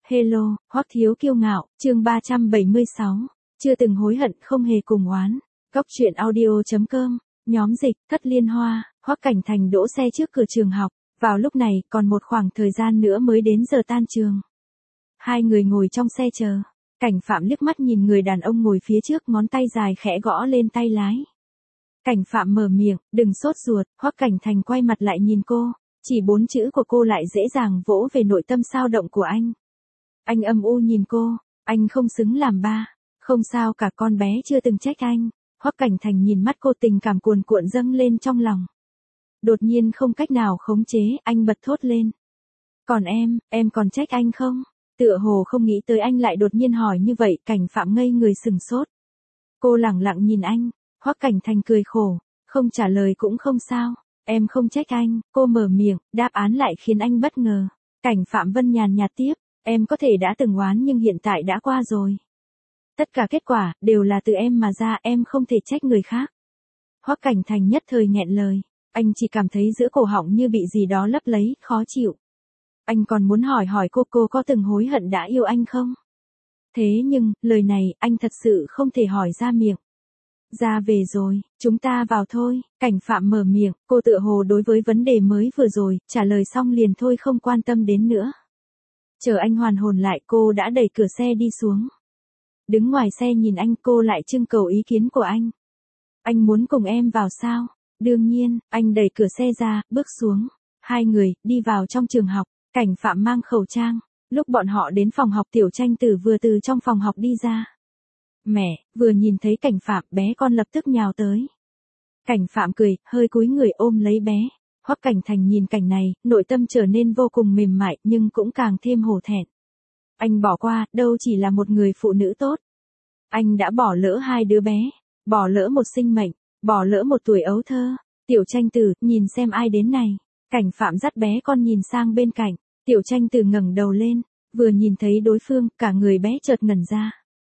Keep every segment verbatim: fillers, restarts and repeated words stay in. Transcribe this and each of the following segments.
Hello, Hoắc Thiếu Kiêu Ngạo, chương ba trăm bảy mươi sáu. Chưa từng hối hận không hề cùng oán. Góc truyện audio chấm com, nhóm dịch, Thất Liên Hoa, Hoắc Cảnh Thành đỗ xe trước cửa trường học. Vào lúc này còn một khoảng thời gian nữa mới đến giờ tan trường. Hai người ngồi trong xe chờ. Cảnh Phạm liếc mắt nhìn người đàn ông ngồi phía trước, ngón tay dài khẽ gõ lên tay lái. Cảnh Phạm mở miệng, đừng sốt ruột. Hoắc Cảnh Thành quay mặt lại nhìn cô. Chỉ bốn chữ của cô lại dễ dàng vỗ về nội tâm sao động của anh. Anh âm u nhìn cô, anh không xứng làm ba. Không sao cả, con bé chưa từng trách anh. Hoắc Cảnh Thành nhìn mắt cô, tình cảm cuồn cuộn dâng lên trong lòng. Đột nhiên không cách nào khống chế, anh bật thốt lên. Còn em, em còn trách anh không? Tựa hồ không nghĩ tới anh lại đột nhiên hỏi như vậy, Cảnh Phạm ngây người sừng sốt. Cô lẳng lặng nhìn anh, Hoắc Cảnh Thành cười khổ, không trả lời cũng không sao, em không trách anh. Cô mở miệng, đáp án lại khiến anh bất ngờ. Cảnh Phạm Vân nhàn nhạt tiếp, em có thể đã từng oán nhưng hiện tại đã qua rồi. Tất cả kết quả đều là từ em mà ra, em không thể trách người khác. Hoắc Cảnh Thành nhất thời nghẹn lời, anh chỉ cảm thấy giữa cổ họng như bị gì đó lấp lấy, khó chịu. Anh còn muốn hỏi hỏi cô cô có từng hối hận đã yêu anh không? Thế nhưng, lời này, anh thật sự không thể hỏi ra miệng. Ra về rồi, chúng ta vào thôi. Cảnh Phạm mở miệng, cô tựa hồ đối với vấn đề mới vừa rồi, trả lời xong liền thôi không quan tâm đến nữa. Chờ anh hoàn hồn lại, cô đã đẩy cửa xe đi xuống. Đứng ngoài xe nhìn anh, cô lại trưng cầu ý kiến của anh. Anh muốn cùng em vào sao? Đương nhiên. Anh đẩy cửa xe ra, bước xuống. Hai người, đi vào trong trường học. Cảnh Phạm mang khẩu trang. Lúc bọn họ đến phòng học, Tiểu Tranh Tử vừa từ trong phòng học đi ra. Mẹ, vừa nhìn thấy Cảnh Phạm, bé con lập tức nhào tới. Cảnh Phạm cười, hơi cúi người ôm lấy bé. Hoắc Cảnh Thành nhìn cảnh này, nội tâm trở nên vô cùng mềm mại, nhưng cũng càng thêm hổ thẹn. Anh bỏ qua, đâu chỉ là một người phụ nữ tốt. Anh đã bỏ lỡ hai đứa bé, bỏ lỡ một sinh mệnh, bỏ lỡ một tuổi ấu thơ. Tiểu Tranh Tử, nhìn xem ai đến này. Cảnh Phạm dắt bé con nhìn sang bên cạnh. Tiểu Tranh Tử ngẩng đầu lên, vừa nhìn thấy đối phương, cả người bé chợt ngẩn ra.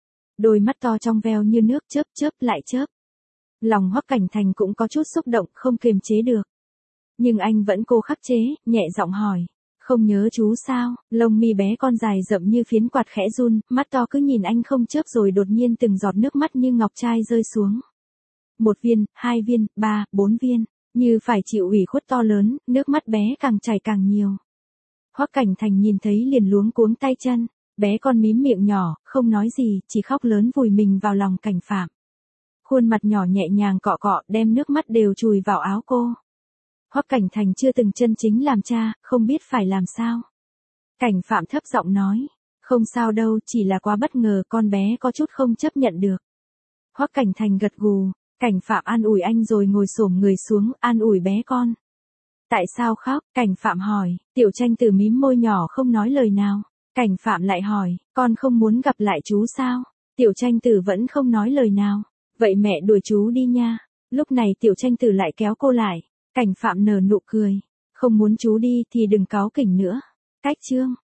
Đôi mắt to trong veo như nước chớp chớp lại chớp. Lòng Hoắc Cảnh Thành cũng có chút xúc động, không kiềm chế được. Nhưng anh vẫn cố khắc chế, nhẹ giọng hỏi. Không nhớ chú sao? Lông mi bé con dài rậm như phiến quạt khẽ run, mắt to cứ nhìn anh không chớp, rồi đột nhiên từng giọt nước mắt như ngọc trai rơi xuống. Một viên, hai viên, ba, bốn viên, như phải chịu ủy khuất to lớn, nước mắt bé càng chảy càng nhiều. Hoắc Cảnh Thành nhìn thấy liền luống cuống tay chân, bé con mím miệng nhỏ, không nói gì, chỉ khóc lớn vùi mình vào lòng Cảnh Phạm. Khuôn mặt nhỏ nhẹ nhàng cọ cọ, đem nước mắt đều chùi vào áo cô. Hoắc Cảnh Thành chưa từng chân chính làm cha, không biết phải làm sao. Cảnh Phạm thấp giọng nói, không sao đâu, chỉ là quá bất ngờ, con bé có chút không chấp nhận được. Hoắc Cảnh Thành gật gù, Cảnh Phạm an ủi anh rồi ngồi xổm người xuống, an ủi bé con. Tại sao khóc? Cảnh Phạm hỏi. Tiểu Tranh Tử mím môi nhỏ không nói lời nào. Cảnh Phạm lại hỏi, con không muốn gặp lại chú sao? Tiểu Tranh Tử vẫn không nói lời nào. Vậy mẹ đuổi chú đi nha. Lúc này Tiểu Tranh Tử lại kéo cô lại. Cảnh Phạm nở nụ cười. Không muốn chú đi thì đừng cáu kỉnh nữa. Cách chương.